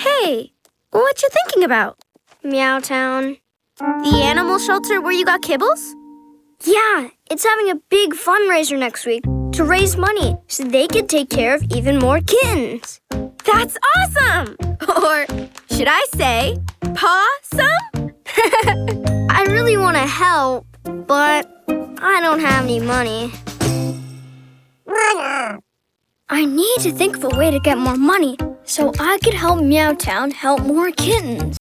Hey, what you thinking about? Meowtown. The animal shelter where you got kibbles? Yeah, it's having a big fundraiser next week to raise money so they could take care of even more kittens. That's awesome! Or should I say, pawsome? I really want to help, but I don't have any money. I need to think of a way to get more money so I could help Meowtown help more kittens.